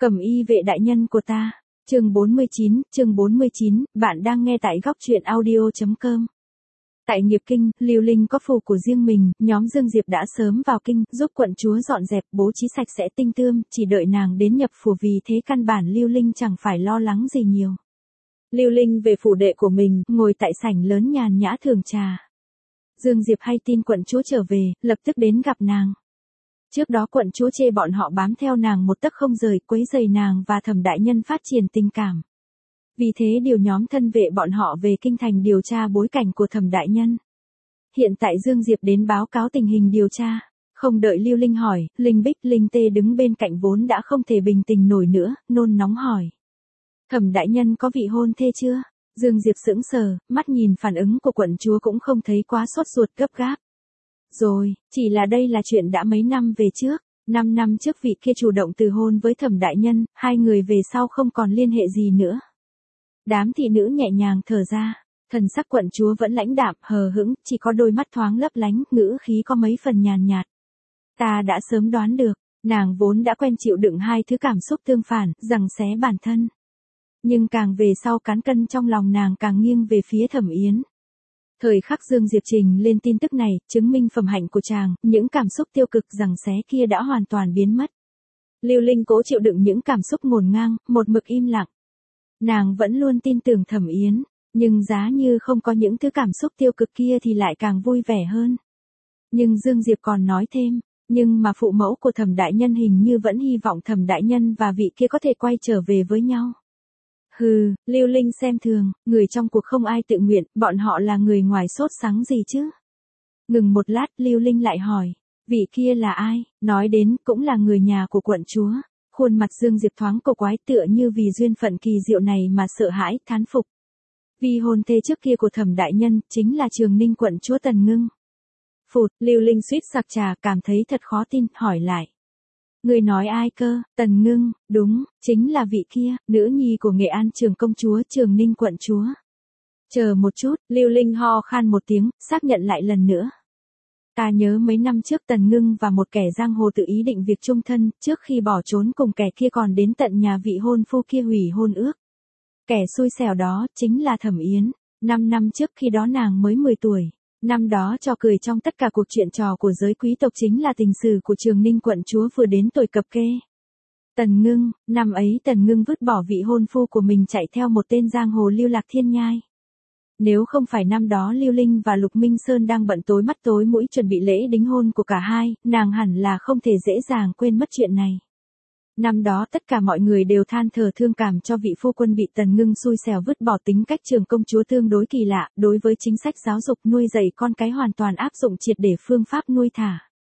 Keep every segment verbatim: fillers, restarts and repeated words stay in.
Cẩm y vệ đại nhân của ta. Chương bốn mươi chín, chương bốn mươi chín, bạn đang nghe tại góc truyện audio chấm com. Tại Nghiệp Kinh, Lưu Linh có phủ của riêng mình, nhóm Dương Diệp đã sớm vào kinh, giúp quận chúa dọn dẹp, bố trí sạch sẽ tinh tươm, chỉ đợi nàng đến nhập phủ, vì thế căn bản Lưu Linh chẳng phải lo lắng gì nhiều. Lưu Linh về phủ đệ của mình, ngồi tại sảnh lớn nhàn nhã thưởng trà. Dương Diệp hay tin quận chúa trở về, lập tức đến gặp nàng. Trước đó quận chúa chê bọn họ bám theo nàng một tấc không rời, quấy rầy nàng và Thẩm đại nhân phát triển tình cảm. Vì thế điều nhóm thân vệ bọn họ về kinh thành điều tra bối cảnh của Thẩm đại nhân. Hiện tại Dương Diệp đến báo cáo tình hình điều tra. Không đợi Lưu Linh hỏi, Linh Bích, Linh Tê đứng bên cạnh vốn đã không thể bình tĩnh nổi nữa, nôn nóng hỏi. Thẩm đại nhân có vị hôn thê chưa? Dương Diệp sững sờ, mắt nhìn phản ứng của quận chúa cũng không thấy quá sốt ruột gấp gáp. Rồi, chỉ là đây là chuyện đã mấy năm về trước, năm năm trước vị kia chủ động từ hôn với Thẩm đại nhân, hai người về sau không còn liên hệ gì nữa. Đám thị nữ nhẹ nhàng thở ra, thần sắc quận chúa vẫn lãnh đạm, hờ hững, chỉ có đôi mắt thoáng lấp lánh, ngữ khí có mấy phần nhàn nhạt. Ta đã sớm đoán được, nàng vốn đã quen chịu đựng hai thứ cảm xúc tương phản, giằng xé bản thân. Nhưng càng về sau cán cân trong lòng nàng càng nghiêng về phía Thẩm Yến. Thời khắc Dương Diệp trình lên tin tức này, chứng minh phẩm hạnh của chàng, những cảm xúc tiêu cực giằng xé kia đã hoàn toàn biến mất. Lưu Linh cố chịu đựng những cảm xúc ngổn ngang, một mực im lặng. Nàng vẫn luôn tin tưởng Thẩm Yến, nhưng giá như không có những thứ cảm xúc tiêu cực kia thì lại càng vui vẻ hơn. Nhưng Dương Diệp còn nói thêm, nhưng mà phụ mẫu của Thẩm đại nhân hình như vẫn hy vọng Thẩm đại nhân và vị kia có thể quay trở về với nhau. Hừ, Lưu Linh xem thường, người trong cuộc không ai tự nguyện, bọn họ là người ngoài sốt sắng gì chứ? Ngừng một lát, Lưu Linh lại hỏi, vị kia là ai? Nói đến, cũng là người nhà của quận chúa. Khuôn mặt Dương Diệp thoáng cổ quái, tựa như vì duyên phận kỳ diệu này mà sợ hãi, thán phục. Vì hôn thê trước kia của Thẩm đại nhân, chính là Trường Ninh quận chúa Tần Ngưng. Phụt, Lưu Linh suýt sặc trà, cảm thấy thật khó tin, hỏi lại. Người nói ai cơ? Tần Ngưng, đúng, chính là vị kia, nữ nhi của Nghệ An Trường công chúa, Trường Ninh quận chúa. Chờ một chút, Lưu Linh ho khan một tiếng, xác nhận lại lần nữa. Ta nhớ mấy năm trước Tần Ngưng và một kẻ giang hồ tự ý định việc chung thân, trước khi bỏ trốn cùng kẻ kia còn đến tận nhà vị hôn phu kia hủy hôn ước. Kẻ xui xẻo đó, chính là Thẩm Yến. Năm năm trước khi đó nàng mới mười tuổi. Năm đó trò cười trong tất cả cuộc chuyện trò của giới quý tộc chính là tình sử của Trường Ninh quận chúa vừa đến tuổi cập kê. Tần Ngưng, năm ấy Tần Ngưng vứt bỏ vị hôn phu của mình chạy theo một tên giang hồ lưu lạc thiên nhai. Nếu không phải năm đó Lưu Linh và Lục Minh Sơn đang bận tối mắt tối mũi chuẩn bị lễ đính hôn của cả hai, nàng hẳn là không thể dễ dàng quên mất chuyện này. Năm đó tất cả mọi người đều than thở thương cảm cho vị phu quân bị Tần Ngưng xui xẻo vứt bỏ, tính cách Trường công chúa tương đối kỳ lạ, đối với chính sách giáo dục nuôi dạy con cái hoàn toàn áp dụng triệt để phương pháp nuôi thả.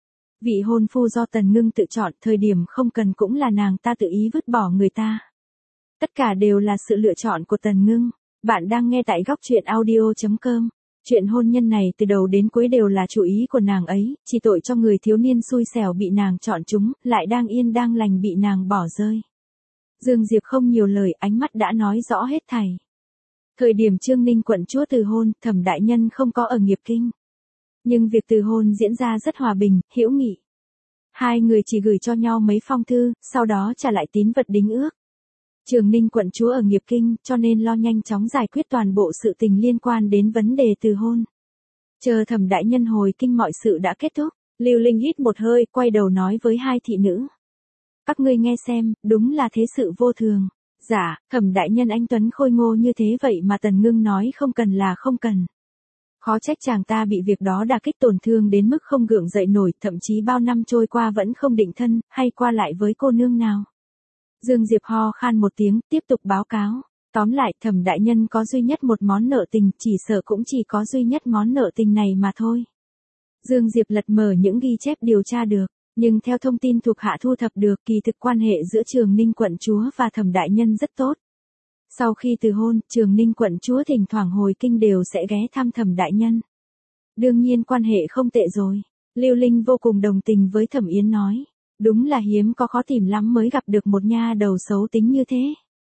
Vị hôn phu do Tần Ngưng tự chọn, thời điểm không cần cũng là nàng ta tự ý vứt bỏ người ta. Tất cả đều là sự lựa chọn của Tần Ngưng. Bạn đang nghe tại góc truyện audio chấm com. Chuyện hôn nhân này từ đầu đến cuối đều là chủ ý của nàng ấy, chỉ tội cho người thiếu niên xui xẻo bị nàng chọn chúng, lại đang yên đang lành bị nàng bỏ rơi. Dương Diệp không nhiều lời, ánh mắt đã nói rõ hết thảy. Thời điểm Trường Ninh quận chúa từ hôn, Thẩm đại nhân không có ở Nghiệp Kinh. Nhưng việc từ hôn diễn ra rất hòa bình, hữu nghị. Hai người chỉ gửi cho nhau mấy phong thư, sau đó trả lại tín vật đính ước. Trường Ninh quận chúa ở Nghiệp Kinh, cho nên lo nhanh chóng giải quyết toàn bộ sự tình liên quan đến vấn đề từ hôn. Chờ Thẩm đại nhân hồi kinh mọi sự đã kết thúc, Lưu Linh hít một hơi, quay đầu nói với hai thị nữ. Các ngươi nghe xem, đúng là thế sự vô thường. Dạ, Thẩm đại nhân anh tuấn khôi ngô như thế vậy mà Tần Ngưng nói không cần là không cần. Khó trách chàng ta bị việc đó đả kích tổn thương đến mức không gượng dậy nổi, thậm chí bao năm trôi qua vẫn không định thân, hay qua lại với cô nương nào. Dương Diệp ho khan một tiếng, tiếp tục báo cáo. Tóm lại, Thẩm đại nhân có duy nhất một món nợ tình, chỉ sợ cũng chỉ có duy nhất món nợ tình này mà thôi. Dương Diệp lật mở những ghi chép điều tra được, nhưng theo thông tin thuộc hạ thu thập được, kỳ thực quan hệ giữa Trường Ninh quận chúa và Thẩm đại nhân rất tốt. Sau khi từ hôn, Trường Ninh quận chúa thỉnh thoảng hồi kinh đều sẽ ghé thăm Thẩm đại nhân. Đương nhiên quan hệ không tệ rồi. Lưu Linh vô cùng đồng tình với Thẩm Yến nói. Đúng là hiếm có khó tìm lắm mới gặp được một nha đầu xấu tính như thế.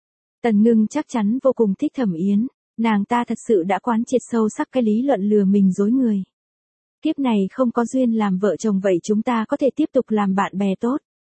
Tần Ngưng chắc chắn vô cùng thích Thẩm Yến, nàng ta thật sự đã quán triệt sâu sắc cái lý luận lừa mình dối người. Kiếp này không có duyên làm vợ chồng vậy chúng ta có thể tiếp tục làm bạn bè tốt.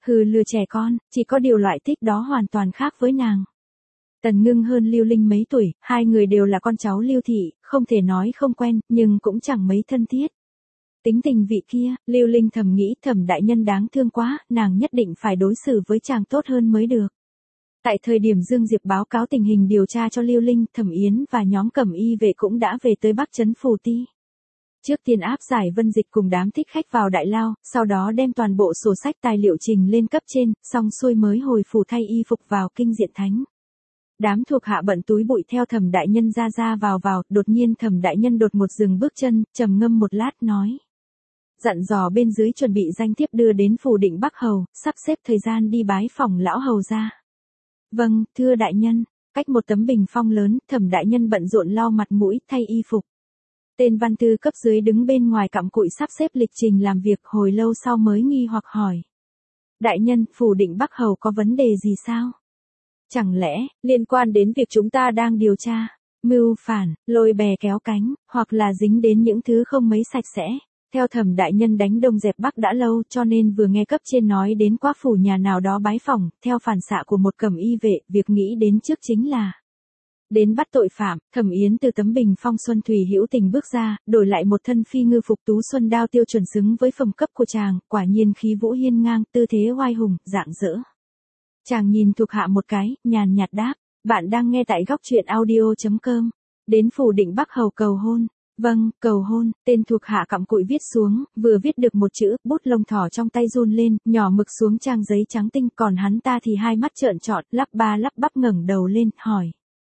hừ lừa trẻ con, chỉ có điều loại thích đó hoàn toàn khác với nàng. Tần Ngưng hơn Lưu Linh mấy tuổi, hai người đều là con cháu Lưu thị, không thể nói không quen, nhưng cũng chẳng mấy thân thiết. Tính tình vị kia, Lưu Linh thầm nghĩ Thẩm đại nhân đáng thương quá, nàng nhất định phải đối xử với chàng tốt hơn mới được. Tại thời điểm Dương Diệp báo cáo tình hình điều tra cho Lưu Linh, Thẩm Yến và nhóm Cẩm Y vệ cũng đã về tới Bắc Trấn Phù Ti. Trước tiên áp giải Vân Dịch cùng đám thích khách vào đại lao, sau đó đem toàn bộ sổ sách tài liệu trình lên cấp trên, xong xuôi mới hồi phủ thay y phục vào kinh diện thánh. Đám thuộc hạ bận túi bụi theo Thẩm đại nhân ra ra vào vào, đột nhiên Thẩm đại nhân đột ngột dừng bước chân, trầm ngâm một lát nói. Dặn dò bên dưới chuẩn bị danh thiếp đưa đến phủ Định Bắc Hầu, sắp xếp thời gian đi bái phòng lão hầu ra. Vâng, thưa đại nhân, cách một tấm bình phong lớn, Thẩm đại nhân bận rộn lau mặt mũi, thay y phục. Tên văn thư cấp dưới đứng bên ngoài cặm cụi sắp xếp lịch trình làm việc, hồi lâu sau mới nghi hoặc hỏi. Đại nhân, phủ Định Bắc Hầu có vấn đề gì sao? Chẳng lẽ, liên quan đến việc chúng ta đang điều tra, mưu phản, lôi bè kéo cánh, hoặc là dính đến những thứ không mấy sạch sẽ? Theo Thẩm đại nhân đánh Đông dẹp Bắc đã lâu, cho nên vừa nghe cấp trên nói đến quá phủ nhà nào đó bái phỏng, theo phản xạ của một Cẩm Y vệ, việc nghĩ đến trước chính là đến bắt tội phạm. Thẩm Yến từ tấm bình phong xuân thủy hữu tình bước ra, đổi lại một thân phi ngư phục tú xuân đao tiêu chuẩn xứng với phẩm cấp của chàng, quả nhiên khí vũ hiên ngang, tư thế oai hùng, rạng rỡ. Chàng nhìn thuộc hạ một cái, nhàn nhạt đáp, bạn đang nghe tại góc truyện audio chấm com. Đến phủ Định Bắc Hầu cầu hôn. Vâng, cầu hôn, tên thuộc hạ cặm cụi viết xuống, vừa viết được một chữ, bút lông thỏ trong tay run lên, nhỏ mực xuống trang giấy trắng tinh, còn hắn ta thì hai mắt trợn trọn, lắp ba lắp bắp ngẩng đầu lên, hỏi.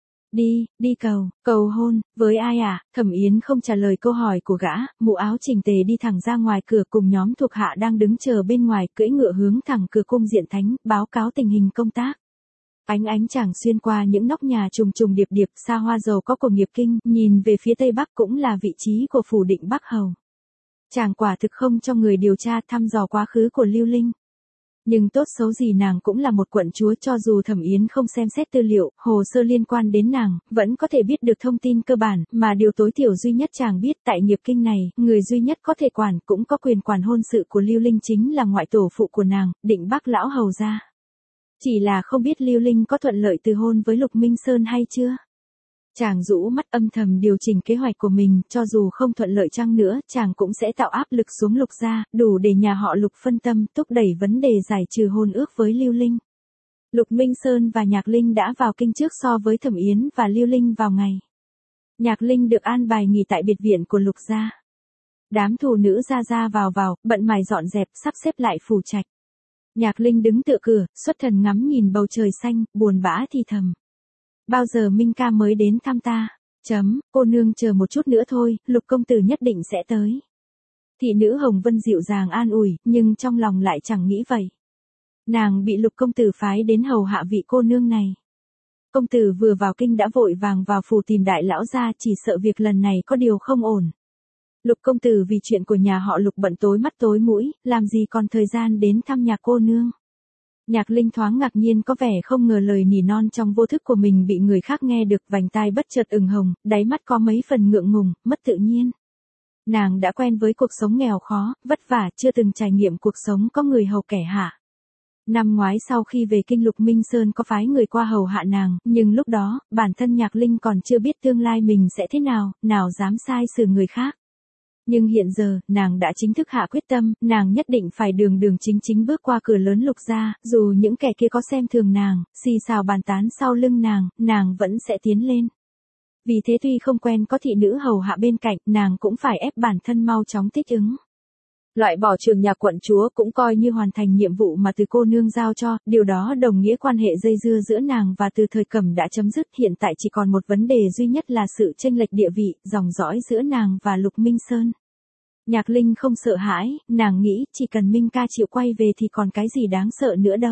Đi, đi cầu, cầu hôn, với ai à? Thẩm Yến không trả lời câu hỏi của gã, mũ áo chỉnh tề đi thẳng ra ngoài cửa cùng nhóm thuộc hạ đang đứng chờ bên ngoài, cưỡi ngựa hướng thẳng cửa cung diện thánh, báo cáo tình hình công tác. Ánh ánh chàng xuyên qua những nóc nhà trùng trùng điệp điệp xa hoa giàu có của nghiệp kinh, nhìn về phía tây bắc cũng là vị trí của phủ Định Bắc Hầu. Chàng quả thực không cho người điều tra thăm dò quá khứ của Lưu Linh. Nhưng tốt xấu gì nàng cũng là một quận chúa, cho dù Thẩm Yến không xem xét tư liệu, hồ sơ liên quan đến nàng, vẫn có thể biết được thông tin cơ bản, mà điều tối thiểu duy nhất chàng biết tại nghiệp kinh này, người duy nhất có thể quản cũng có quyền quản hôn sự của Lưu Linh chính là ngoại tổ phụ của nàng, Định Bắc lão hầu gia. Chỉ là không biết Lưu Linh có thuận lợi từ hôn với Lục Minh Sơn hay chưa? Chàng rũ mắt âm thầm điều chỉnh kế hoạch của mình, cho dù không thuận lợi chăng nữa, chàng cũng sẽ tạo áp lực xuống Lục gia, đủ để nhà họ Lục phân tâm, thúc đẩy vấn đề giải trừ hôn ước với Lưu Linh. Lục Minh Sơn và Nhạc Linh đã vào kinh trước so với Thẩm Yến và Lưu Linh vào ngày. Nhạc Linh được an bài nghỉ tại biệt viện của Lục gia. Đám thủ nữ ra ra vào vào, bận mài dọn dẹp, sắp xếp lại phủ trạch. Nhạc Linh đứng tựa cửa, xuất thần ngắm nhìn bầu trời xanh, buồn bã thì thầm. Bao giờ Minh ca mới đến thăm ta? Chấm, cô nương chờ một chút nữa thôi, Lục công tử nhất định sẽ tới. Thị nữ Hồng Vân dịu dàng an ủi, nhưng trong lòng lại chẳng nghĩ vậy. Nàng bị Lục công tử phái đến hầu hạ vị cô nương này. Công tử vừa vào kinh đã vội vàng vào phủ tìm đại lão gia, chỉ sợ việc lần này có điều không ổn. Lục công tử vì chuyện của nhà họ Lục bận tối mắt tối mũi, làm gì còn thời gian đến thăm nhà cô nương. Nhạc Linh thoáng ngạc nhiên, có vẻ không ngờ lời nỉ non trong vô thức của mình bị người khác nghe được, vành tai bất chợt ửng hồng, đáy mắt có mấy phần ngượng ngùng, mất tự nhiên. Nàng đã quen với cuộc sống nghèo khó, vất vả, chưa từng trải nghiệm cuộc sống có người hầu kẻ hạ. Năm ngoái sau khi về kinh, Lục Minh Sơn có phái người qua hầu hạ nàng, nhưng lúc đó, bản thân Nhạc Linh còn chưa biết tương lai mình sẽ thế nào, nào dám sai xử người khác. Nhưng hiện giờ, nàng đã chính thức hạ quyết tâm, nàng nhất định phải đường đường chính chính bước qua cửa lớn Lục gia, dù những kẻ kia có xem thường nàng, xì xào bàn tán sau lưng nàng, nàng vẫn sẽ tiến lên. Vì thế tuy không quen có thị nữ hầu hạ bên cạnh, nàng cũng phải ép bản thân mau chóng thích ứng. Loại bỏ trường nhà quận chúa cũng coi như hoàn thành nhiệm vụ mà từ cô nương giao cho, điều đó đồng nghĩa quan hệ dây dưa giữa nàng và Từ Thời Cẩm đã chấm dứt, hiện tại chỉ còn một vấn đề duy nhất là sự chênh lệch địa vị, dòng dõi giữa nàng và Lục Minh Sơn. Nhạc Linh không sợ hãi, nàng nghĩ chỉ cần Minh ca chịu quay về thì còn cái gì đáng sợ nữa đâu.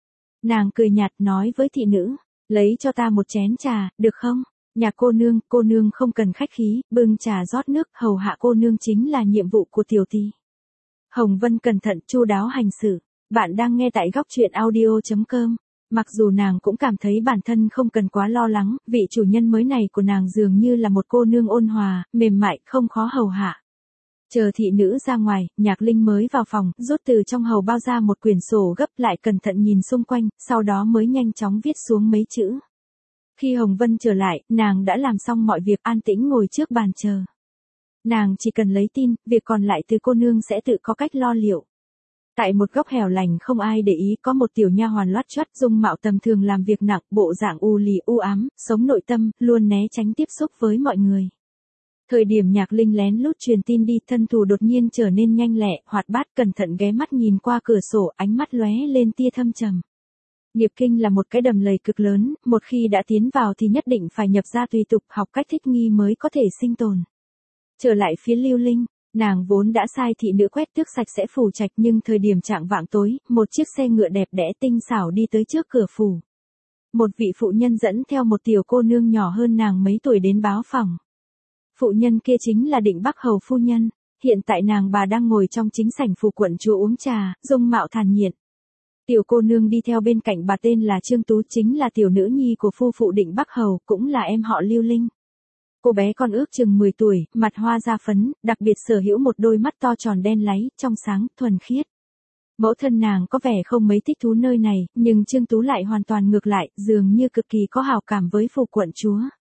Nàng cười nhạt nói với thị nữ, lấy cho ta một chén trà, được không? Nhà cô nương, cô nương không cần khách khí, bưng trà rót nước, hầu hạ cô nương chính là nhiệm vụ của tiểu tỷ. Hồng Vân cẩn thận chu đáo hành xử. Bạn đang nghe tại góc truyện audio chấm com. Mặc dù nàng cũng cảm thấy bản thân không cần quá lo lắng, vị chủ nhân mới này của nàng dường như là một cô nương ôn hòa, mềm mại, không khó hầu hạ. Chờ thị nữ ra ngoài, Nhạc Linh mới vào phòng, rút từ trong hầu bao ra một quyển sổ gấp lại cẩn thận nhìn xung quanh, sau đó mới nhanh chóng viết xuống mấy chữ. Khi Hồng Vân trở lại, nàng đã làm xong mọi việc an tĩnh ngồi trước bàn chờ. Nàng chỉ cần lấy tin, việc còn lại từ cô nương sẽ tự có cách lo liệu. Tại một góc hẻo lánh không ai để ý có một tiểu nha hoàn loắt choắt dung mạo tầm thường làm việc nặng, bộ dạng u lì u ám, sống nội tâm, luôn né tránh tiếp xúc với mọi người. Thời điểm Nhạc Linh lén lút truyền tin đi, thân thủ đột nhiên trở nên nhanh lẹ, hoạt bát, cẩn thận ghé mắt nhìn qua cửa sổ, ánh mắt lóe lên tia thâm trầm. Nghiệp kinh là một cái đầm lầy cực lớn, một khi đã tiến vào thì nhất định phải nhập ra tùy tục, học cách thích nghi mới có thể sinh tồn. Trở lại phía Lưu Linh, nàng vốn đã sai thị nữ quét tước sạch sẽ phủ trạch, nhưng thời điểm chạng vạng tối, một chiếc xe ngựa đẹp đẽ tinh xảo đi tới trước cửa phủ. Một vị phụ nhân dẫn theo một tiểu cô nương nhỏ hơn nàng mấy tuổi đến báo phòng. Phụ nhân kia chính là Định Bắc Hầu phu nhân, hiện tại nàng bà đang ngồi trong chính sảnh phủ quận chúa uống trà, dung mạo thản nhiên. Tiểu cô nương đi theo bên cạnh bà tên là Trương Tú, chính là tiểu nữ nhi của phu phụ Định Bắc Hầu, cũng là em họ Lưu Linh. Cô bé con ước chừng mười tuổi, mặt hoa da phấn, đặc biệt sở hữu một đôi mắt to tròn đen láy, trong sáng, thuần khiết. Mẫu thân nàng có vẻ không mấy thích thú nơi này, nhưng Trương Tú lại hoàn toàn ngược lại, dường như cực kỳ có hào cảm với phủ quận chúa.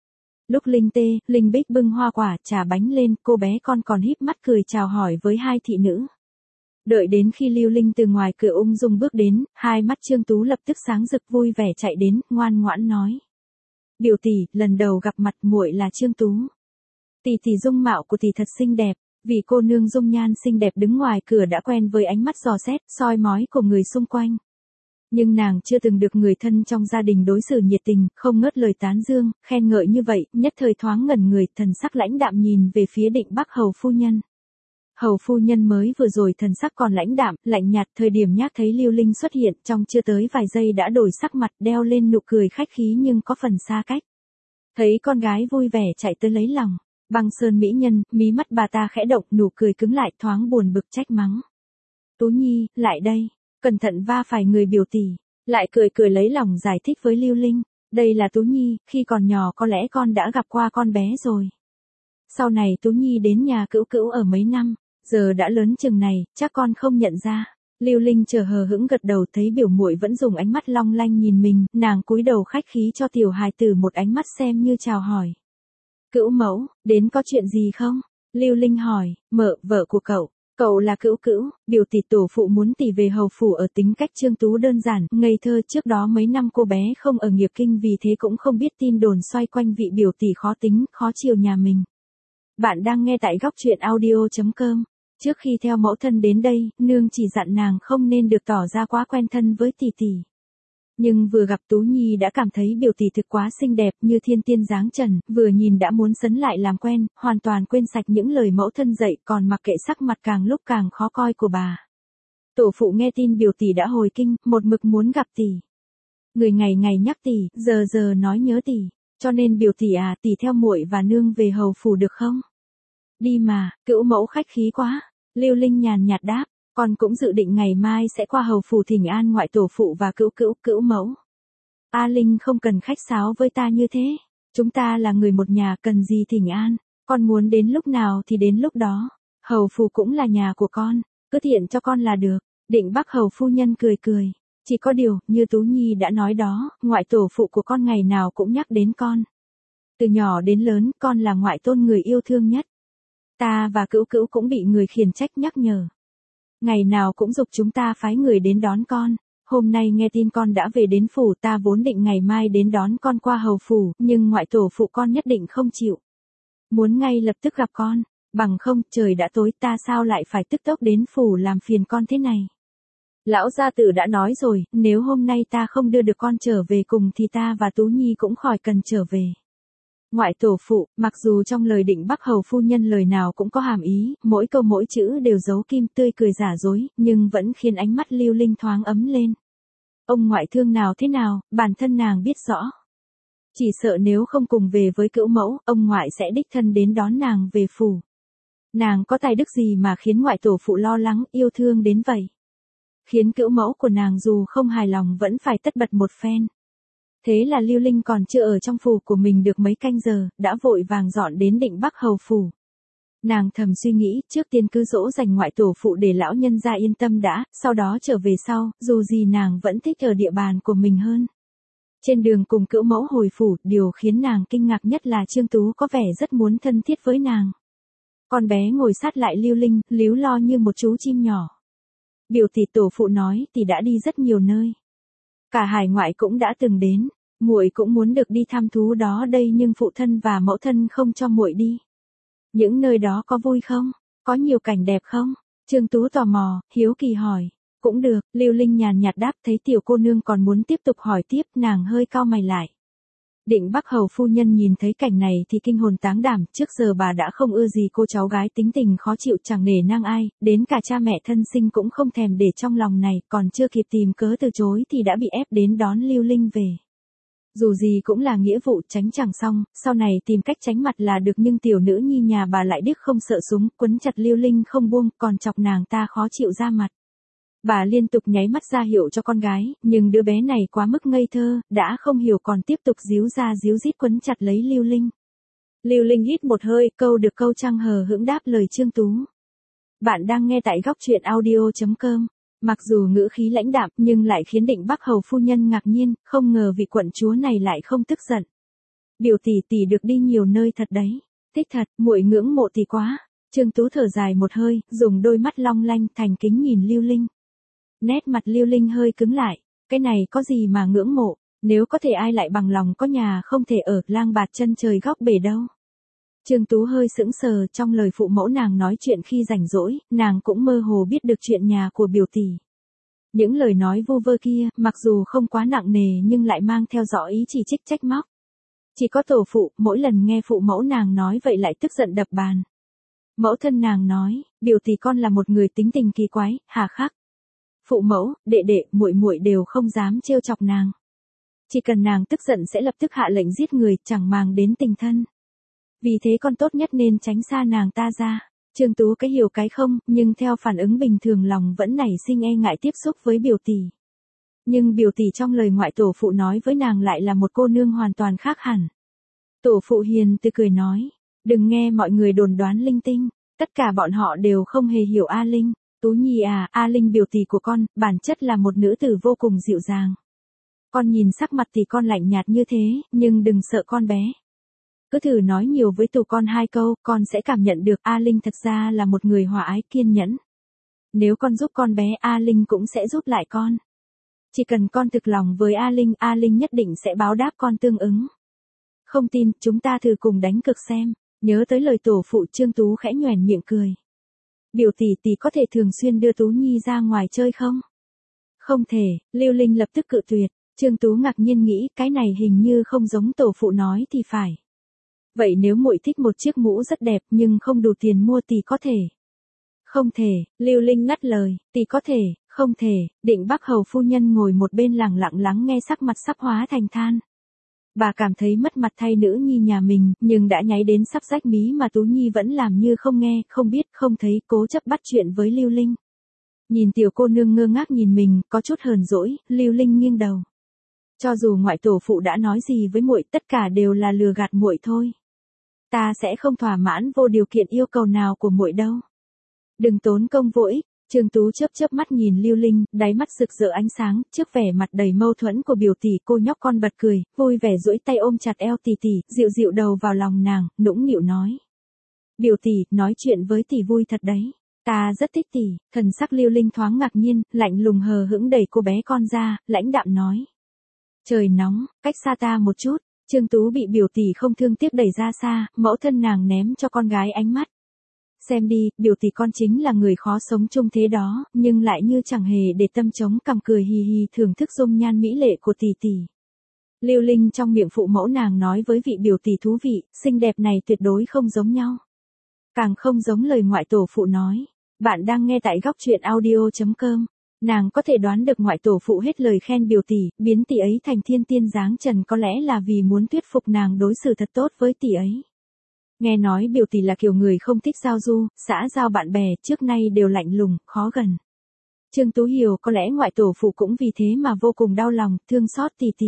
Lúc Linh Tê, Linh Bích bưng hoa quả, trà bánh lên, cô bé con còn híp mắt cười chào hỏi với hai thị nữ. Đợi đến khi Lưu Linh từ ngoài cửa ung dung bước đến, hai mắt Trương Tú lập tức sáng rực, vui vẻ chạy đến, ngoan ngoãn nói: "Biểu tỷ, lần đầu gặp mặt, muội là Trương Tú. Tỷ tỷ dung mạo của tỷ thật xinh đẹp." Vì cô nương dung nhan xinh đẹp đứng ngoài cửa đã quen với ánh mắt dò xét, soi mói của người xung quanh. Nhưng nàng chưa từng được người thân trong gia đình đối xử nhiệt tình, không ngớt lời tán dương, khen ngợi như vậy, nhất thời thoáng ngẩn người, thần sắc lãnh đạm nhìn về phía Định Bắc Hầu phu nhân. Hầu phu nhân mới vừa rồi thần sắc còn lãnh đạm, lạnh nhạt, thời điểm nhác thấy Lưu Linh xuất hiện, trong chưa tới vài giây đã đổi sắc mặt, đeo lên nụ cười khách khí nhưng có phần xa cách. Thấy con gái vui vẻ chạy tới lấy lòng, Băng Sơn mỹ nhân, mí mắt bà ta khẽ động, nụ cười cứng lại, thoáng buồn bực trách mắng: "Tú Nhi, lại đây, cẩn thận va phải người biểu tỷ." Lại cười cười lấy lòng giải thích với Lưu Linh: "Đây là Tú Nhi, khi còn nhỏ có lẽ con đã gặp qua con bé rồi. Sau này Tú Nhi đến nhà cữu cữu ở mấy năm, giờ đã lớn chừng này, chắc con không nhận ra." Lưu Linh chờ hờ hững gật đầu, thấy biểu muội vẫn dùng ánh mắt long lanh nhìn mình, nàng cúi đầu khách khí cho tiểu hài tử một ánh mắt xem như chào hỏi. "Cữu mẫu, đến có chuyện gì không?" Lưu Linh hỏi. "Mợ, vợ của cậu, cậu là cữu cữu, biểu tỷ tổ phụ muốn tỷ về hầu phủ ở." Tính cách Trương Tú đơn giản, ngây thơ, trước đó mấy năm cô bé không ở Nghiệp Kinh vì thế cũng không biết tin đồn xoay quanh vị biểu tỷ khó tính, khó chiều nhà mình. Bạn đang nghe tại góc truyện audio chấm com. Trước khi theo mẫu thân đến đây, nương chỉ dặn nàng không nên được tỏ ra quá quen thân với tỷ tỷ. Nhưng vừa gặp Tú Nhi đã cảm thấy biểu tỷ thực quá xinh đẹp, như thiên tiên dáng trần, vừa nhìn đã muốn sấn lại làm quen, hoàn toàn quên sạch những lời mẫu thân dạy, còn mặc kệ sắc mặt càng lúc càng khó coi của bà. Tổ phụ nghe tin biểu tỷ đã hồi kinh, một mực muốn gặp tỷ. Người ngày ngày nhắc tỷ, giờ giờ nói nhớ tỷ, cho nên biểu tỷ à, tỷ theo muội và nương về hầu phủ được không? Đi mà, cữu mẫu khách khí quá. Lưu Linh nhàn nhạt đáp. Con cũng dự định ngày mai sẽ qua hầu phủ thỉnh an ngoại tổ phụ và cữu cữu, cữu mẫu. A Linh không cần khách sáo với ta như thế. Chúng ta là người một nhà, cần gì thỉnh an. Con muốn đến lúc nào thì đến lúc đó. Hầu phủ cũng là nhà của con, cứ thiện cho con là được. Định Bắc Hầu phu nhân cười cười. Chỉ có điều, như Tú Nhi đã nói đó, ngoại tổ phụ của con ngày nào cũng nhắc đến con. Từ nhỏ đến lớn, con là ngoại tôn người yêu thương nhất. Ta và cữu cữu cũng bị người khiển trách nhắc nhở. Ngày nào cũng giục chúng ta phái người đến đón con. Hôm nay nghe tin con đã về đến phủ, ta vốn định ngày mai đến đón con qua hầu phủ, nhưng ngoại tổ phụ con nhất định không chịu. Muốn ngay lập tức gặp con, bằng không trời đã tối, ta sao lại phải tức tốc đến phủ làm phiền con thế này. Lão gia tử đã nói rồi, nếu hôm nay ta không đưa được con trở về cùng thì ta và Tú Nhi cũng khỏi cần trở về. Ngoại tổ phụ, mặc dù trong lời Định Bắc Hầu phu nhân lời nào cũng có hàm ý, mỗi câu mỗi chữ đều giấu kim tươi cười giả dối, nhưng vẫn khiến ánh mắt Lưu Linh thoáng ấm lên. Ông ngoại thương nào thế nào, bản thân nàng biết rõ. Chỉ sợ nếu không cùng về với cữu mẫu, ông ngoại sẽ đích thân đến đón nàng về phủ. Nàng có tài đức gì mà khiến ngoại tổ phụ lo lắng, yêu thương đến vậy? Khiến cữu mẫu của nàng dù không hài lòng vẫn phải tất bật một phen. Thế là Lưu Linh còn chưa ở trong phủ của mình được mấy canh giờ, đã vội vàng dọn đến Định Bắc Hầu phủ. Nàng thầm suy nghĩ, trước tiên cứ dỗ dành ngoại tổ phụ để lão nhân gia yên tâm đã, sau đó trở về sau, dù gì nàng vẫn thích ở địa bàn của mình hơn. Trên đường cùng cữu mẫu hồi phủ, điều khiến nàng kinh ngạc nhất là Trương Tú có vẻ rất muốn thân thiết với nàng. Con bé ngồi sát lại Lưu Linh, líu lo như một chú chim nhỏ. Biểu tỷ tổ phụ nói tỷ đã đi rất nhiều nơi. Cả hải ngoại cũng đã từng đến, muội cũng muốn được đi thăm thú đó đây nhưng phụ thân và mẫu thân không cho muội đi. Những nơi đó có vui không? Có nhiều cảnh đẹp không? Trương Tú tò mò, hiếu kỳ hỏi. Cũng được, Lưu Linh nhàn nhạt đáp, thấy tiểu cô nương còn muốn tiếp tục hỏi tiếp, nàng hơi cau mày lại. Định Bắc Hầu phu nhân nhìn thấy cảnh này thì kinh hồn táng đảm, trước giờ bà đã không ưa gì cô cháu gái tính tình khó chịu chẳng nể nang ai, đến cả cha mẹ thân sinh cũng không thèm để trong lòng này, còn chưa kịp tìm cớ từ chối thì đã bị ép đến đón Lưu Linh về. Dù gì cũng là nghĩa vụ, tránh chẳng xong, sau này tìm cách tránh mặt là được, nhưng tiểu nữ nhi nhà bà lại điếc không sợ súng, quấn chặt Lưu Linh không buông, còn chọc nàng ta khó chịu ra mặt. Bà liên tục nháy mắt ra hiệu cho con gái, nhưng đứa bé này quá mức ngây thơ, đã không hiểu còn tiếp tục díu ra díu dít quấn chặt lấy Lưu Linh. Lưu Linh hít một hơi, câu được câu trăng hờ hững đáp lời Trương Tú. Bạn đang nghe tại góc truyện audio chấm com. Mặc dù ngữ khí lãnh đạm nhưng lại khiến Định Bắc Hầu phu nhân ngạc nhiên, không ngờ vị quận chúa này lại không tức giận. Biểu tỷ tỷ được đi nhiều nơi thật đấy. Thích thật, muội ngưỡng mộ tỷ quá. Trương Tú thở dài một hơi, dùng đôi mắt long lanh thành kính nhìn Lưu Linh. Nét mặt Lưu Linh hơi cứng lại, cái này có gì mà ngưỡng mộ, nếu có thể ai lại bằng lòng có nhà không thể ở, lang bạt chân trời góc bể đâu. Trương Tú hơi sững sờ, trong lời phụ mẫu nàng nói chuyện khi rảnh rỗi, nàng cũng mơ hồ biết được chuyện nhà của biểu tỷ. Những lời nói vu vơ kia, mặc dù không quá nặng nề nhưng lại mang theo rõ ý chỉ trích trách móc. Chỉ có tổ phụ, mỗi lần nghe phụ mẫu nàng nói vậy lại tức giận đập bàn. Mẫu thân nàng nói, biểu tỷ con là một người tính tình kỳ quái, hà khắc. Phụ mẫu, đệ đệ, muội muội đều không dám trêu chọc nàng. Chỉ cần nàng tức giận sẽ lập tức hạ lệnh giết người, chẳng màng đến tình thân. Vì thế con tốt nhất nên tránh xa nàng ta ra. Trương Tú cái hiểu cái không, nhưng theo phản ứng bình thường lòng vẫn nảy sinh e ngại tiếp xúc với biểu tỷ. Nhưng biểu tỷ trong lời ngoại tổ phụ nói với nàng lại là một cô nương hoàn toàn khác hẳn. Tổ phụ hiền từ cười nói, đừng nghe mọi người đồn đoán linh tinh, tất cả bọn họ đều không hề hiểu A Linh. Tú Nhi à, A Linh biểu tỷ của con, bản chất là một nữ tử vô cùng dịu dàng. Con nhìn sắc mặt tỷ con lạnh nhạt như thế, nhưng đừng sợ con bé. Cứ thử nói nhiều với tụi con hai câu, con sẽ cảm nhận được A Linh thật ra là một người hòa ái kiên nhẫn. Nếu con giúp con bé, A Linh cũng sẽ giúp lại con. Chỉ cần con thực lòng với A Linh, A Linh nhất định sẽ báo đáp con tương ứng. Không tin, chúng ta thử cùng đánh cược xem. Nhớ tới lời tổ phụ, Trương Tú khẽ nhoẻn miệng cười. Biểu tỷ tỷ có thể thường xuyên đưa Tú Nhi ra ngoài chơi không? Không thể, Lưu Linh lập tức cự tuyệt. Trương Tú ngạc nhiên nghĩ cái này hình như không giống tổ phụ nói thì phải. Vậy nếu muội thích một chiếc mũ rất đẹp nhưng không đủ tiền mua tỷ có thể? Không thể, Lưu Linh ngắt lời, tỷ có thể, không thể. Định Bắc Hầu phu nhân ngồi một bên lặng lặng lắng nghe, sắc mặt sắp hóa thành than. Bà cảm thấy mất mặt thay nữ nhi nhà mình, nhưng đã nháy đến sắp rách mí mà Tú Nhi vẫn làm như không nghe, không biết, không thấy, cố chấp bắt chuyện với Lưu Linh. Nhìn tiểu cô nương ngơ ngác nhìn mình, có chút hờn dỗi, Lưu Linh nghiêng đầu. Cho dù ngoại tổ phụ đã nói gì với muội, tất cả đều là lừa gạt muội thôi. Ta sẽ không thỏa mãn vô điều kiện yêu cầu nào của muội đâu. Đừng tốn công vô ích. Trương Tú chớp chớp mắt nhìn Lưu Linh, đáy mắt rực rỡ ánh sáng, trước vẻ mặt đầy mâu thuẫn của biểu tỷ, cô nhóc con bật cười, vui vẻ duỗi tay ôm chặt eo tỷ tỷ, dịu dịu đầu vào lòng nàng, nũng nịu nói. Biểu tỷ, nói chuyện với tỷ vui thật đấy. Ta rất thích tỷ. Thần sắc Lưu Linh thoáng ngạc nhiên, lạnh lùng hờ hững đẩy cô bé con ra, lãnh đạm nói. Trời nóng, cách xa ta một chút. Trương Tú bị biểu tỷ không thương tiếc đẩy ra xa, mẫu thân nàng ném cho con gái ánh mắt. Xem đi, biểu tỷ con chính là người khó sống chung thế đó, nhưng lại như chẳng hề để tâm trống cằm cười hì hì thưởng thức dung nhan mỹ lệ của tỷ tỷ. Lưu Linh trong miệng phụ mẫu nàng nói với vị biểu tỷ thú vị, xinh đẹp này tuyệt đối không giống nhau. Càng không giống lời ngoại tổ phụ nói. Bạn đang nghe tại góc truyện audio chấm com. Nàng có thể đoán được ngoại tổ phụ hết lời khen biểu tỷ, biến tỷ ấy thành thiên tiên dáng trần có lẽ là vì muốn thuyết phục nàng đối xử thật tốt với tỷ ấy. Nghe nói biểu tỷ là kiểu người không thích giao du, xã giao bạn bè, trước nay đều lạnh lùng, khó gần. Trương Tú hiểu có lẽ ngoại tổ phụ cũng vì thế mà vô cùng đau lòng, thương xót tỷ tỷ.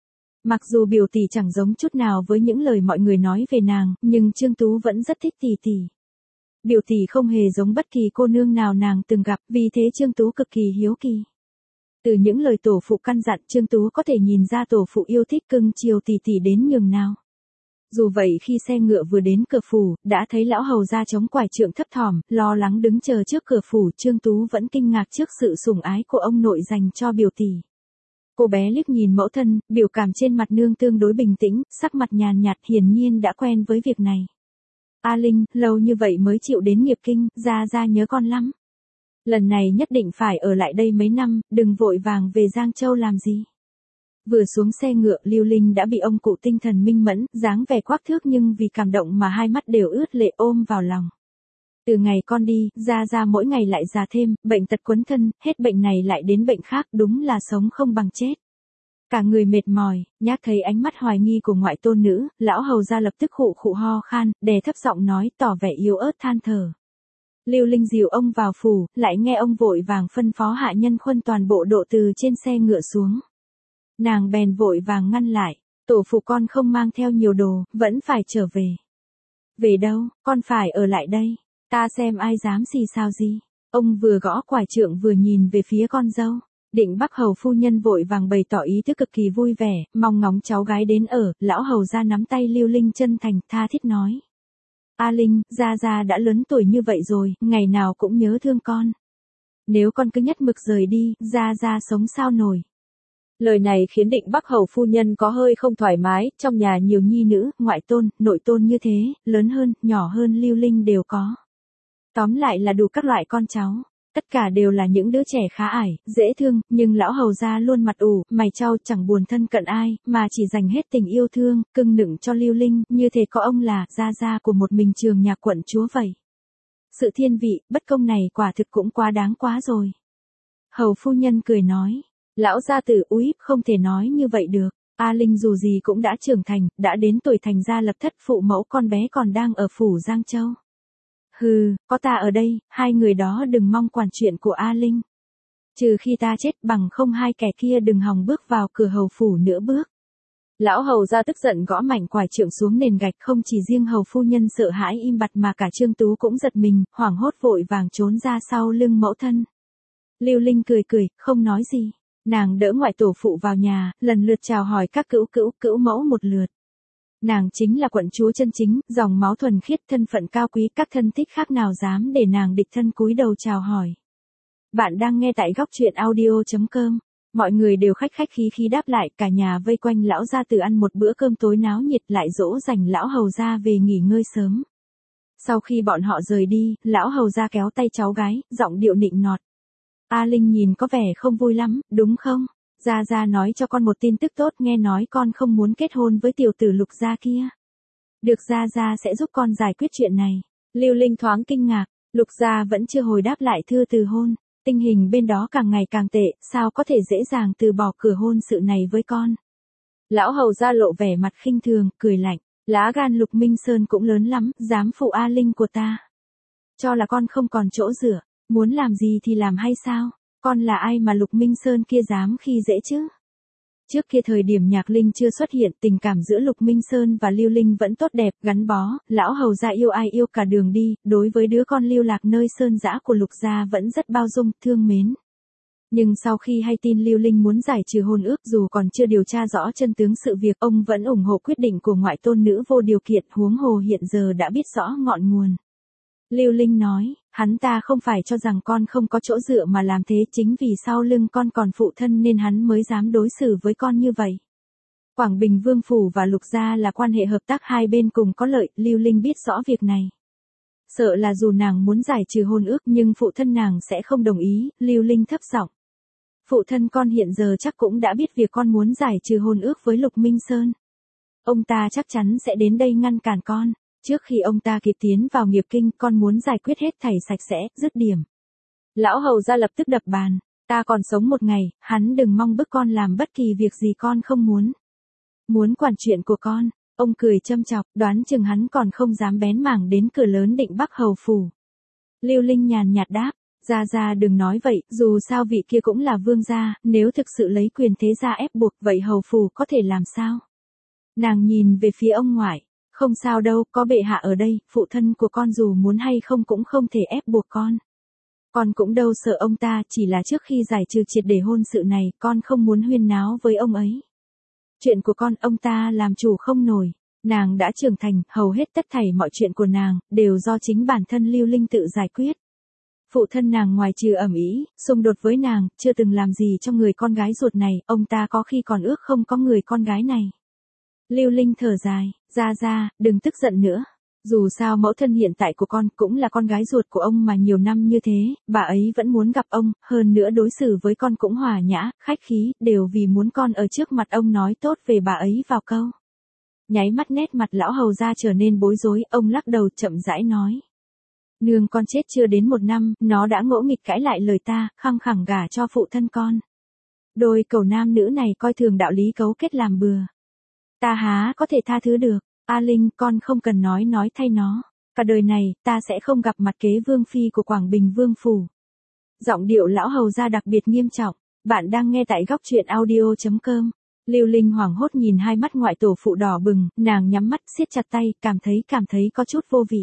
Mặc dù biểu tỷ chẳng giống chút nào với những lời mọi người nói về nàng, nhưng Trương Tú vẫn rất thích tỷ tỷ. Biểu tỷ không hề giống bất kỳ cô nương nào nàng từng gặp, vì thế Trương Tú cực kỳ hiếu kỳ. Từ những lời tổ phụ căn dặn, Trương Tú có thể nhìn ra tổ phụ yêu thích cưng chiều tỷ tỷ đến nhường nào. Dù vậy khi xe ngựa vừa đến cửa phủ, đã thấy lão hầu ra chống quải trượng thấp thỏm, lo lắng đứng chờ trước cửa phủ, Trương Tú vẫn kinh ngạc trước sự sủng ái của ông nội dành cho biểu tỷ. Cô bé liếc nhìn mẫu thân, biểu cảm trên mặt nương tương đối bình tĩnh, sắc mặt nhàn nhạt, hiển nhiên đã quen với việc này. A Linh, lâu như vậy mới chịu đến Nghiệp Kinh, Gia Gia nhớ con lắm. Lần này nhất định phải ở lại đây mấy năm, đừng vội vàng về Giang Châu làm gì. Vừa xuống xe ngựa, Lưu Linh đã bị ông cụ tinh thần minh mẫn, dáng vẻ quắc thước nhưng vì cảm động mà hai mắt đều ướt lệ ôm vào lòng. Từ ngày con đi, Gia Gia mỗi ngày lại già thêm, bệnh tật quấn thân, hết bệnh này lại đến bệnh khác, đúng là sống không bằng chết. Cả người mệt mỏi, nhác thấy ánh mắt hoài nghi của ngoại tôn nữ, lão hầu ra lập tức khụ khụ ho khan, đè thấp giọng nói, tỏ vẻ yếu ớt than thở. Lưu Linh dìu ông vào phủ, lại nghe ông vội vàng phân phó hạ nhân khuân toàn bộ độ từ trên xe ngựa xuống. Nàng bèn vội vàng ngăn lại, tổ phụ con không mang theo nhiều đồ, vẫn phải trở về. Về đâu, con phải ở lại đây, ta xem ai dám xì xào gì. Ông vừa gõ quải trượng vừa nhìn về phía con dâu. Định Bắc hầu phu nhân vội vàng bày tỏ ý thức cực kỳ vui vẻ, mong ngóng cháu gái đến ở, lão hầu ra nắm tay Lưu Linh chân thành, tha thiết nói. A Linh, Gia Gia đã lớn tuổi như vậy rồi, ngày nào cũng nhớ thương con. Nếu con cứ nhất mực rời đi, Gia Gia sống sao nổi. Lời này khiến Định Bắc hầu phu nhân có hơi không thoải mái, trong nhà nhiều nhi nữ, ngoại tôn, nội tôn như thế, lớn hơn, nhỏ hơn Lưu Linh đều có. Tóm lại là đủ các loại con cháu. Tất cả đều là những đứa trẻ khá ải, dễ thương, nhưng lão hầu gia luôn mặt ủ, mày chau chẳng buồn thân cận ai, mà chỉ dành hết tình yêu thương, cưng nựng cho Lưu Linh, như thế có ông là gia gia của một mình trường nhạc quận chúa vậy. Sự thiên vị, bất công này quả thực cũng quá đáng quá rồi. Hầu phu nhân cười nói, lão gia tử úi, không thể nói như vậy được, A Linh dù gì cũng đã trưởng thành, đã đến tuổi thành gia lập thất, phụ mẫu con bé còn đang ở phủ Giang Châu. Hừ, có ta ở đây, hai người đó đừng mong quản chuyện của A Linh. Trừ khi ta chết, bằng không hai kẻ kia đừng hòng bước vào cửa hầu phủ nữa bước. Lão hầu ra tức giận gõ mạnh quải trượng xuống nền gạch, không chỉ riêng hầu phu nhân sợ hãi im bặt mà cả Trương Tú cũng giật mình, hoảng hốt vội vàng trốn ra sau lưng mẫu thân. Lưu Linh cười cười, không nói gì. Nàng đỡ ngoại tổ phụ vào nhà, lần lượt chào hỏi các cữu cữu cữu mẫu một lượt. Nàng chính là quận chúa chân chính, dòng máu thuần khiết, thân phận cao quý, các thân thích khác nào dám để nàng địch thân cúi đầu chào hỏi. Bạn đang nghe tại góc truyện audio chấm com. Mọi người đều khách khách khí khí đáp lại, cả nhà vây quanh lão gia tử ăn một bữa cơm tối náo nhiệt, lại dỗ dành lão hầu gia về nghỉ ngơi sớm. Sau khi bọn họ rời đi, lão hầu gia kéo tay cháu gái, giọng điệu nịnh nọt. A Linh nhìn có vẻ không vui lắm, đúng không? Gia Gia nói cho con một tin tức tốt, nghe nói con không muốn kết hôn với tiểu tử Lục gia kia. Được, Gia Gia sẽ giúp con giải quyết chuyện này. Lưu Linh thoáng kinh ngạc, Lục gia vẫn chưa hồi đáp lại thư từ hôn. Tình hình bên đó càng ngày càng tệ, sao có thể dễ dàng từ bỏ cửa hôn sự này với con. Lão hầu gia lộ vẻ mặt khinh thường, cười lạnh, lá gan Lục Minh Sơn cũng lớn lắm, dám phụ A Linh của ta. Cho là con không còn chỗ dựa, muốn làm gì thì làm hay sao? Con là ai mà Lục Minh Sơn kia dám khi dễ chứ? Trước kia thời điểm Nhạc Linh chưa xuất hiện, tình cảm giữa Lục Minh Sơn và Lưu Linh vẫn tốt đẹp, gắn bó, lão hầu gia yêu ai yêu cả đường đi, đối với đứa con lưu lạc nơi sơn dã của Lục gia vẫn rất bao dung, thương mến. Nhưng sau khi hay tin Lưu Linh muốn giải trừ hôn ước, dù còn chưa điều tra rõ chân tướng sự việc, ông vẫn ủng hộ quyết định của ngoại tôn nữ vô điều kiện, huống hồ hiện giờ đã biết rõ ngọn nguồn. Lưu Linh nói, hắn ta không phải cho rằng con không có chỗ dựa mà làm thế, chính vì sau lưng con còn phụ thân nên hắn mới dám đối xử với con như vậy. Quảng Bình Vương Phủ và Lục gia là quan hệ hợp tác hai bên cùng có lợi, Lưu Linh biết rõ việc này. Sợ là dù nàng muốn giải trừ hôn ước nhưng phụ thân nàng sẽ không đồng ý, Lưu Linh thấp giọng. Phụ thân con hiện giờ chắc cũng đã biết việc con muốn giải trừ hôn ước với Lục Minh Sơn. Ông ta chắc chắn sẽ đến đây ngăn cản con. Trước khi ông ta kịp tiến vào Nghiệp Kinh, con muốn giải quyết hết thảy sạch sẽ, dứt điểm. Lão hầu gia lập tức đập bàn, ta còn sống một ngày, hắn đừng mong bức con làm bất kỳ việc gì con không muốn. Muốn quản chuyện của con, ông cười châm chọc, đoán chừng hắn còn không dám bén mảng đến cửa lớn Định Bắc hầu phủ. Lưu Linh nhàn nhạt đáp, Gia Gia đừng nói vậy, dù sao vị kia cũng là vương gia, nếu thực sự lấy quyền thế gia ép buộc vậy hầu phủ có thể làm sao? Nàng nhìn về phía ông ngoại. Không sao đâu, có bệ hạ ở đây, phụ thân của con dù muốn hay không cũng không thể ép buộc con. Con cũng đâu sợ ông ta, chỉ là trước khi giải trừ triệt để hôn sự này, con không muốn huyên náo với ông ấy. Chuyện của con, ông ta làm chủ không nổi. Nàng đã trưởng thành, hầu hết tất thảy mọi chuyện của nàng, đều do chính bản thân Lưu Linh tự giải quyết. Phụ thân nàng ngoài trừ ầm ĩ, xung đột với nàng, chưa từng làm gì cho người con gái ruột này, ông ta có khi còn ước không có người con gái này. Lưu Linh thở dài, ra ra, đừng tức giận nữa. Dù sao mẫu thân hiện tại của con cũng là con gái ruột của ông mà nhiều năm như thế, bà ấy vẫn muốn gặp ông, hơn nữa đối xử với con cũng hòa nhã, khách khí, đều vì muốn con ở trước mặt ông nói tốt về bà ấy vào câu. Nháy mắt nét mặt lão hầu ra trở nên bối rối, ông lắc đầu chậm rãi nói. Nương con chết chưa đến một năm, nó đã ngỗ nghịch cãi lại lời ta, khăng khẳng gả cho phụ thân con. Đôi cầu nam nữ này coi thường đạo lý cấu kết làm bừa. Ta há có thể tha thứ được. A Linh, con không cần nói nói thay nó. Cả đời này, ta sẽ không gặp mặt kế vương phi của Quảng Bình Vương Phủ. Giọng điệu lão hầu ra đặc biệt nghiêm trọng. Bạn đang nghe tại góc truyện audio chấm com. Lưu Linh hoảng hốt nhìn hai mắt ngoại tổ phụ đỏ bừng, nàng nhắm mắt siết chặt tay, cảm thấy cảm thấy có chút vô vị.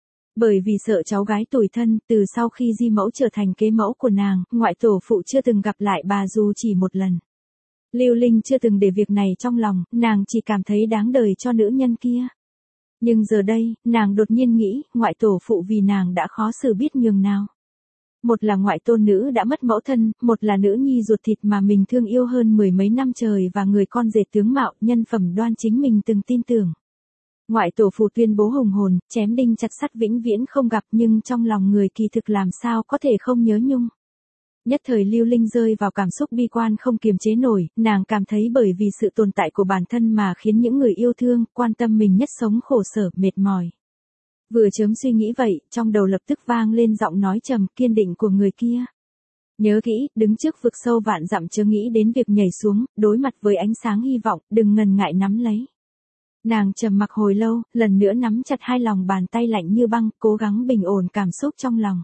Bởi vì sợ cháu gái tủi thân, từ sau khi di mẫu trở thành kế mẫu của nàng, ngoại tổ phụ chưa từng gặp lại bà dù chỉ một lần. Lưu Linh chưa từng để việc này trong lòng, nàng chỉ cảm thấy đáng đời cho nữ nhân kia. Nhưng giờ đây, nàng đột nhiên nghĩ, ngoại tổ phụ vì nàng đã khó xử biết nhường nào. Một là ngoại tôn nữ đã mất mẫu thân, một là nữ nhi ruột thịt mà mình thương yêu hơn mười mấy năm trời và người con rể tướng mạo, nhân phẩm đoan chính mình từng tin tưởng. Ngoại tổ phụ tuyên bố hùng hồn, chém đinh chặt sắt vĩnh viễn không gặp nhưng trong lòng người kỳ thực làm sao có thể không nhớ nhung. Nhất thời Lưu Linh rơi vào cảm xúc bi quan không kiềm chế nổi, nàng cảm thấy bởi vì sự tồn tại của bản thân mà khiến những người yêu thương, quan tâm mình nhất sống khổ sở, mệt mỏi. Vừa chớm suy nghĩ vậy, trong đầu lập tức vang lên giọng nói trầm kiên định của người kia. Nhớ kỹ, đứng trước vực sâu vạn dặm chớ nghĩ đến việc nhảy xuống, đối mặt với ánh sáng hy vọng, đừng ngần ngại nắm lấy. Nàng trầm mặc hồi lâu, lần nữa nắm chặt hai lòng bàn tay lạnh như băng, cố gắng bình ổn cảm xúc trong lòng.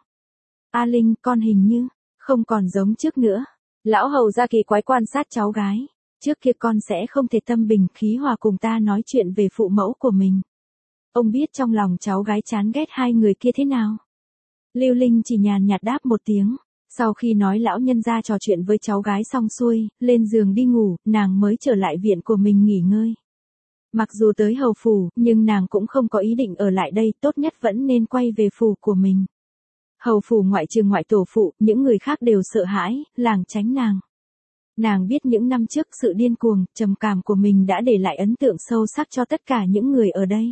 A Linh, con hình như không còn giống trước nữa. Lão hầu ra kỳ quái quan sát cháu gái. Trước kia con sẽ không thể tâm bình khí hòa cùng ta nói chuyện về phụ mẫu của mình. Ông biết trong lòng cháu gái chán ghét hai người kia thế nào. Lưu Linh chỉ nhàn nhạt đáp một tiếng. Sau khi nói lão nhân ra trò chuyện với cháu gái xong xuôi, lên giường đi ngủ, nàng mới trở lại viện của mình nghỉ ngơi. Mặc dù tới hầu phủ, nhưng nàng cũng không có ý định ở lại đây, tốt nhất vẫn nên quay về phủ của mình. Hầu phủ ngoại trừ ngoại tổ phụ, những người khác đều sợ hãi, lảng tránh nàng. Nàng biết những năm trước sự điên cuồng, trầm cảm của mình đã để lại ấn tượng sâu sắc cho tất cả những người ở đây.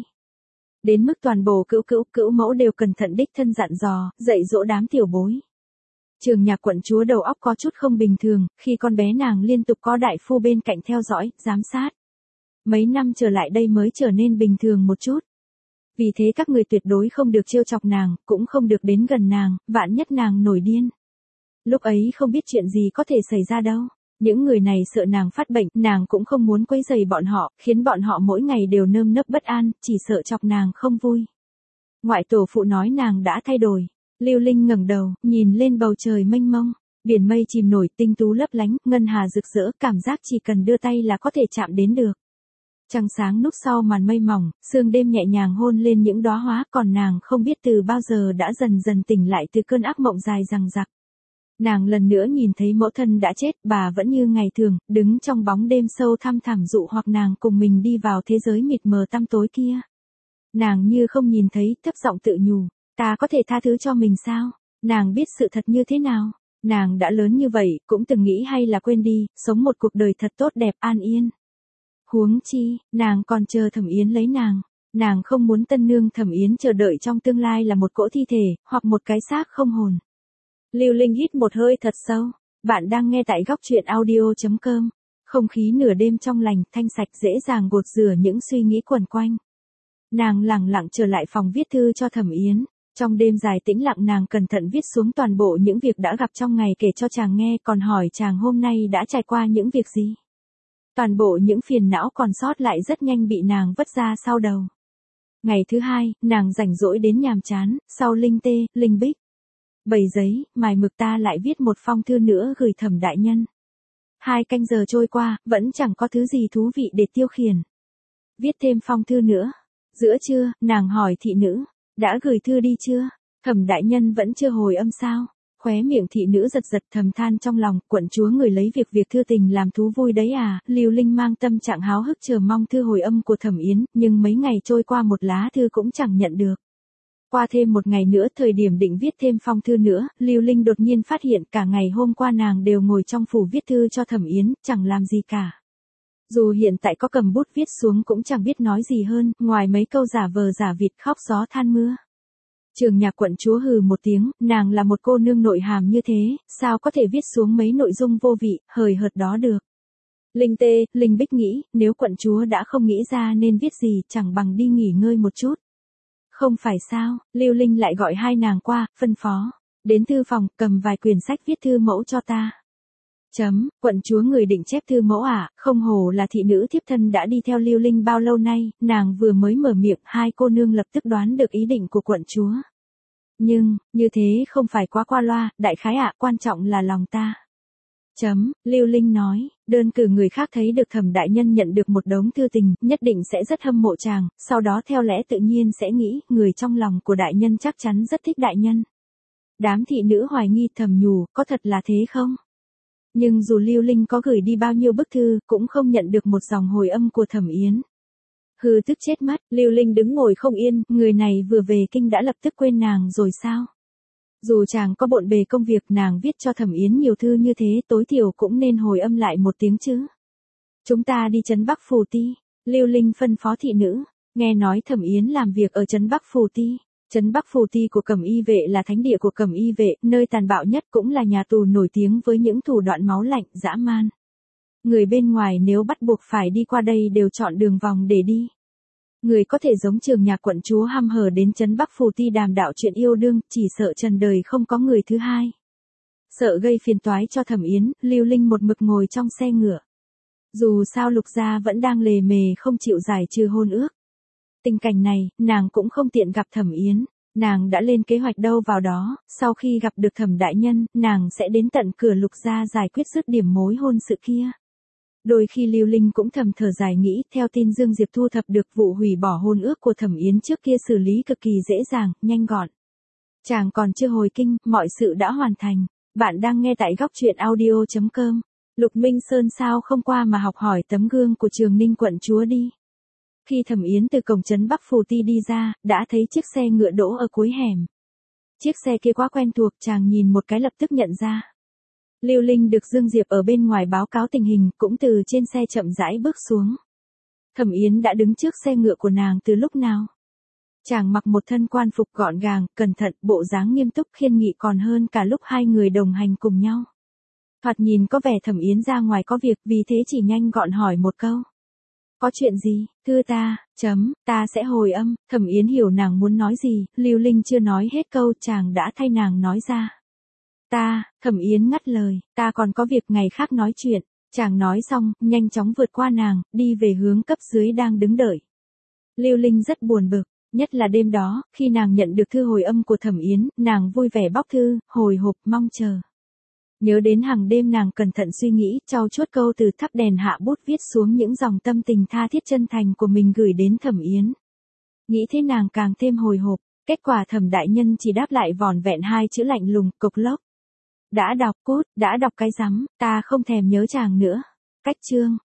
Đến mức toàn bộ cữu cữu cữu mẫu đều cẩn thận đích thân dặn dò, dạy dỗ đám tiểu bối. Trường Nhạc quận chúa đầu óc có chút không bình thường, khi con bé nàng liên tục có đại phu bên cạnh theo dõi, giám sát. Mấy năm trở lại đây mới trở nên bình thường một chút. Vì thế các người tuyệt đối không được trêu chọc nàng, cũng không được đến gần nàng, vạn nhất nàng nổi điên. Lúc ấy không biết chuyện gì có thể xảy ra đâu. Những người này sợ nàng phát bệnh, nàng cũng không muốn quấy rầy bọn họ, khiến bọn họ mỗi ngày đều nơm nớp bất an, chỉ sợ chọc nàng không vui. Ngoại tổ phụ nói nàng đã thay đổi. Lưu Linh ngẩng đầu, nhìn lên bầu trời mênh mông. Biển mây chìm nổi, tinh tú lấp lánh, ngân hà rực rỡ, cảm giác chỉ cần đưa tay là có thể chạm đến được. Trăng sáng núp sau màn mây mỏng, sương đêm nhẹ nhàng hôn lên những đóa hoa, còn nàng không biết từ bao giờ đã dần dần tỉnh lại từ cơn ác mộng dài dằng dặc. Nàng lần nữa nhìn thấy mẫu thân đã chết, bà vẫn như ngày thường, đứng trong bóng đêm sâu thăm thẳm dụ hoặc nàng cùng mình đi vào thế giới mịt mờ tăm tối kia. Nàng như không nhìn thấy, thấp giọng tự nhủ, ta có thể tha thứ cho mình sao? Nàng biết sự thật như thế nào? Nàng đã lớn như vậy, cũng từng nghĩ hay là quên đi, sống một cuộc đời thật tốt đẹp an yên. Huống chi, nàng còn chờ Thẩm Yến lấy nàng. Nàng không muốn tân nương Thẩm Yến chờ đợi trong tương lai là một cỗ thi thể, hoặc một cái xác không hồn. Lưu Linh hít một hơi thật sâu. Bạn đang nghe tại góc truyện audio chấm com. Không khí nửa đêm trong lành, thanh sạch dễ dàng gột rửa những suy nghĩ quẩn quanh. Nàng lẳng lặng trở lại phòng viết thư cho Thẩm Yến. Trong đêm dài tĩnh lặng nàng cẩn thận viết xuống toàn bộ những việc đã gặp trong ngày kể cho chàng nghe, còn hỏi chàng hôm nay đã trải qua những việc gì. Toàn bộ những phiền não còn sót lại rất nhanh bị nàng vứt ra sau đầu. Ngày thứ hai, nàng rảnh rỗi đến nhàm chán, sau linh tê, linh bích. Bầy giấy, mài mực ta lại viết một phong thư nữa gửi Thẩm đại nhân. Hai canh giờ trôi qua, vẫn chẳng có thứ gì thú vị để tiêu khiển. Viết thêm phong thư nữa. Giữa trưa, nàng hỏi thị nữ, đã gửi thư đi chưa? Thẩm đại nhân vẫn chưa hồi âm sao? Khóe miệng thị nữ giật giật thầm than trong lòng, quận chúa người lấy việc việc thư tình làm thú vui đấy à, Lưu Linh mang tâm trạng háo hức chờ mong thư hồi âm của Thẩm Yến, nhưng mấy ngày trôi qua một lá thư cũng chẳng nhận được. Qua thêm một ngày nữa thời điểm định viết thêm phong thư nữa, Lưu Linh đột nhiên phát hiện cả ngày hôm qua nàng đều ngồi trong phủ viết thư cho Thẩm Yến, chẳng làm gì cả. Dù hiện tại có cầm bút viết xuống cũng chẳng biết nói gì hơn, ngoài mấy câu giả vờ giả vịt khóc gió than mưa. Trường Nhạc quận chúa hừ một tiếng, nàng là một cô nương nội hàm như thế, sao có thể viết xuống mấy nội dung vô vị, hời hợt đó được. Linh tê, Linh Bích nghĩ, nếu quận chúa đã không nghĩ ra nên viết gì, chẳng bằng đi nghỉ ngơi một chút. Không phải sao, Lưu Linh lại gọi hai nàng qua, phân phó. Đến thư phòng, cầm vài quyển sách viết thư mẫu cho ta. Chấm, quận chúa người định chép thư mẫu à, không hồ là thị nữ thiếp thân đã đi theo Lưu Linh bao lâu nay, nàng vừa mới mở miệng, hai cô nương lập tức đoán được ý định của quận chúa. Nhưng, như thế không phải quá qua loa, đại khái ạ, quan trọng là lòng ta. Chấm, Lưu Linh nói, đơn cử người khác thấy được Thẩm đại nhân nhận được một đống thư tình, nhất định sẽ rất hâm mộ chàng, sau đó theo lẽ tự nhiên sẽ nghĩ, người trong lòng của đại nhân chắc chắn rất thích đại nhân. Đám thị nữ hoài nghi thầm nhủ, có thật là thế không? Nhưng dù Lưu Linh có gửi đi bao nhiêu bức thư, cũng không nhận được một dòng hồi âm của Thẩm Yến. Hừ tức chết mất, Lưu Linh đứng ngồi không yên, người này vừa về kinh đã lập tức quên nàng rồi sao? Dù chàng có bộn bề công việc nàng viết cho Thẩm Yến nhiều thư như thế tối thiểu cũng nên hồi âm lại một tiếng chứ. Chúng ta đi trấn Bắc Phù Ti, Lưu Linh phân phó thị nữ, nghe nói Thẩm Yến làm việc ở trấn Bắc Phù Ti. Trấn Bắc Phù Ti của Cẩm Y vệ là thánh địa của Cẩm Y vệ, nơi tàn bạo nhất cũng là nhà tù nổi tiếng với những thủ đoạn máu lạnh, dã man. Người bên ngoài nếu bắt buộc phải đi qua đây đều chọn đường vòng để đi. Người có thể giống Trường Nhạc quận chúa hăm hở đến trấn Bắc Phù Ti đàm đạo chuyện yêu đương, chỉ sợ trần đời không có người thứ hai. Sợ gây phiền toái cho Thẩm Yến, Lưu Linh một mực ngồi trong xe ngựa. Dù sao Lục gia vẫn đang lề mề không chịu giải trừ hôn ước. Tình cảnh này, nàng cũng không tiện gặp Thẩm Yến, nàng đã lên kế hoạch đâu vào đó, sau khi gặp được Thẩm đại nhân, nàng sẽ đến tận cửa Lục gia giải quyết dứt điểm mối hôn sự kia. Đôi khi Lưu Linh cũng thầm thở dài nghĩ, theo tin Dương Diệp thu thập được vụ hủy bỏ hôn ước của Thẩm Yến trước kia xử lý cực kỳ dễ dàng, nhanh gọn. Chàng còn chưa hồi kinh, mọi sự đã hoàn thành. Bạn đang nghe tại góc truyện audio chấm com. Lục Minh Sơn sao không qua mà học hỏi tấm gương của Trường Ninh quận chúa đi. Khi Thẩm Yến từ cổng trấn Bắc Phù Ti đi ra, đã thấy chiếc xe ngựa đỗ ở cuối hẻm. Chiếc xe kia quá quen thuộc, chàng nhìn một cái lập tức nhận ra. Lưu Linh được Dương Diệp ở bên ngoài báo cáo tình hình, cũng từ trên xe chậm rãi bước xuống. Thẩm Yến đã đứng trước xe ngựa của nàng từ lúc nào? Chàng mặc một thân quan phục gọn gàng, cẩn thận, bộ dáng nghiêm túc khiên nghị còn hơn cả lúc hai người đồng hành cùng nhau. Thoạt nhìn có vẻ Thẩm Yến ra ngoài có việc, vì thế chỉ nhanh gọn hỏi một câu. Có chuyện gì, thưa ta, chấm, ta sẽ hồi âm. Thẩm Yến hiểu nàng muốn nói gì, Lưu Linh chưa nói hết câu chàng đã thay nàng nói ra. Ta, Thẩm Yến ngắt lời, ta còn có việc ngày khác nói chuyện. Chàng nói xong, nhanh chóng vượt qua nàng, đi về hướng cấp dưới đang đứng đợi. Lưu Linh rất buồn bực, nhất là đêm đó, khi nàng nhận được thư hồi âm của Thẩm Yến, nàng vui vẻ bóc thư, hồi hộp mong chờ. Nhớ đến hàng đêm nàng cẩn thận suy nghĩ, trau chuốt câu từ thắp đèn hạ bút viết xuống những dòng tâm tình tha thiết chân thành của mình gửi đến Thẩm Yến. Nghĩ thế nàng càng thêm hồi hộp, kết quả Thẩm đại nhân chỉ đáp lại vỏn vẹn hai chữ lạnh lùng, cộc lốc. Đã đọc cút, đã đọc cái rắm, ta không thèm nhớ chàng nữa. Cách chương.